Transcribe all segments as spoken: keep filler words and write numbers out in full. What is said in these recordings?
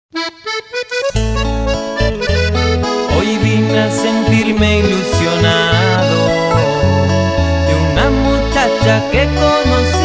Hoy vine a sentirme ilusionado de una muchacha que conocí.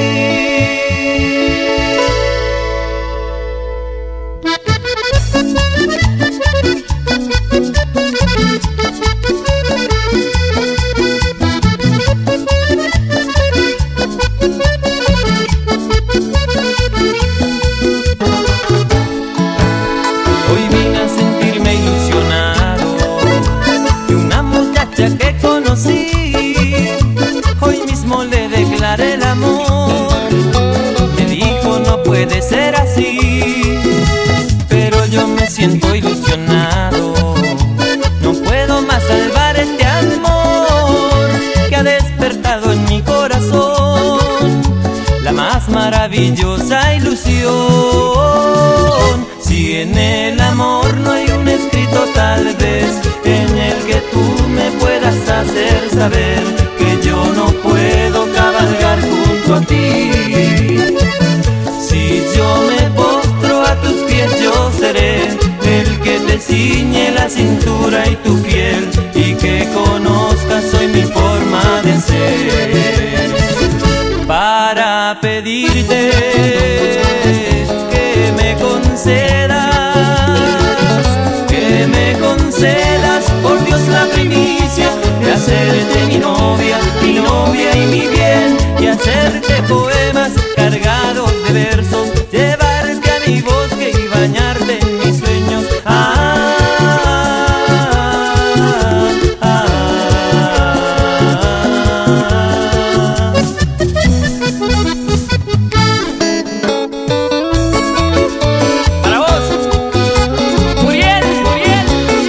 Hoy vine a sentirme ilusionado de una muchacha que conocí. Hoy mismo le declaré el amor. Me dijo no puede ser así, pero yo me siento ilusionado. No puedo más salvar este amor que ha despertado en mi corazón la más maravillosa ilusión. Si en el amor no hay un escrito tal vez en el que tú me puedas hacer saber que yo no puedo cabalgar junto a ti. Si yo me postro a tus pies yo seré el que te ciñe la cintura y tu piel, y que conozcas hoy mi forma de ser, para pedirte que me concedas, que me concedas, por Dios, la primicia de hacerte mi novia, mi novia y mi bien, y hacerte poemas cargados de versos, llevarte a mi bosque y bañarte en mis sueños. Ah, ah, ah, para vos, Muriel, Muriel.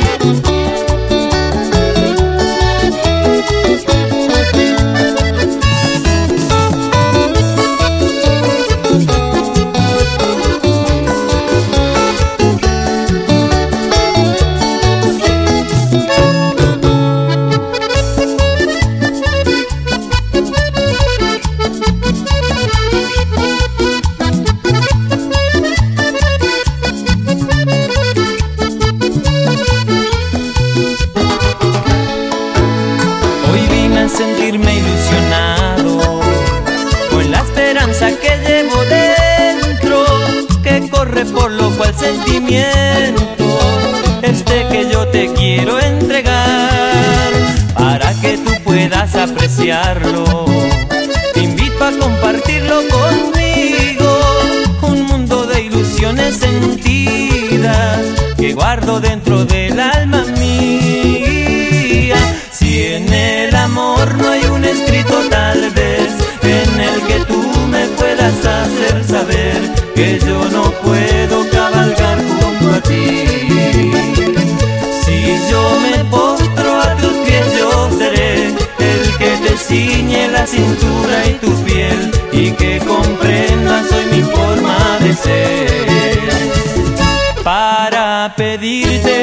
Hoy vine a sentirme ilusionado con la esperanza que llevo dentro, que corre por lo cual sentimiento este que yo te quiero entregar, para que tú puedas apreciarlo. Te invito a compartirlo conmigo, un mundo de ilusiones sentidas que guardo dentro del alma mía. Si en el amor no hay un escrito tal vez en el que tú me puedas hacer saber que yo no puedo cabalgar junto a ti. Si yo me postro a tus pies yo seré el que te ciñe la cintura y tu piel, y que comprendas hoy mi forma de ser, para pedirte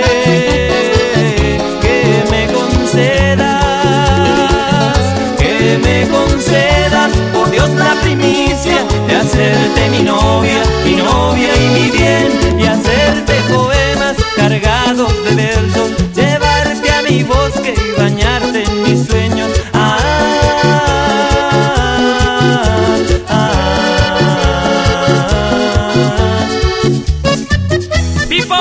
que me concedas, que me concedas, por Dios, la primicia de hacerte mi novia, mi novia y mi bien, y hacerte poemas cargados de versos, llevarte a mi bosque y bañarte en mis sueños. Ah, ah, ah. Pipo,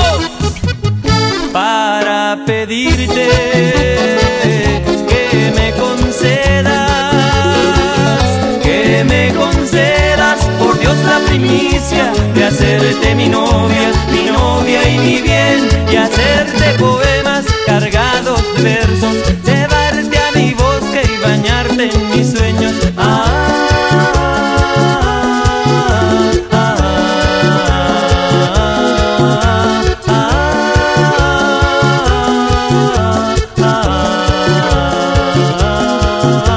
para pedirte que me concedas, que me concedas, por Dios, la primicia de hacerte mi novia, mi novia y mi bien, y hacerte poemas cargados de versos, llevarte a mi bosque y bañarte en mis sueños. Ah, ah, ah, ah, ah, ah, ah.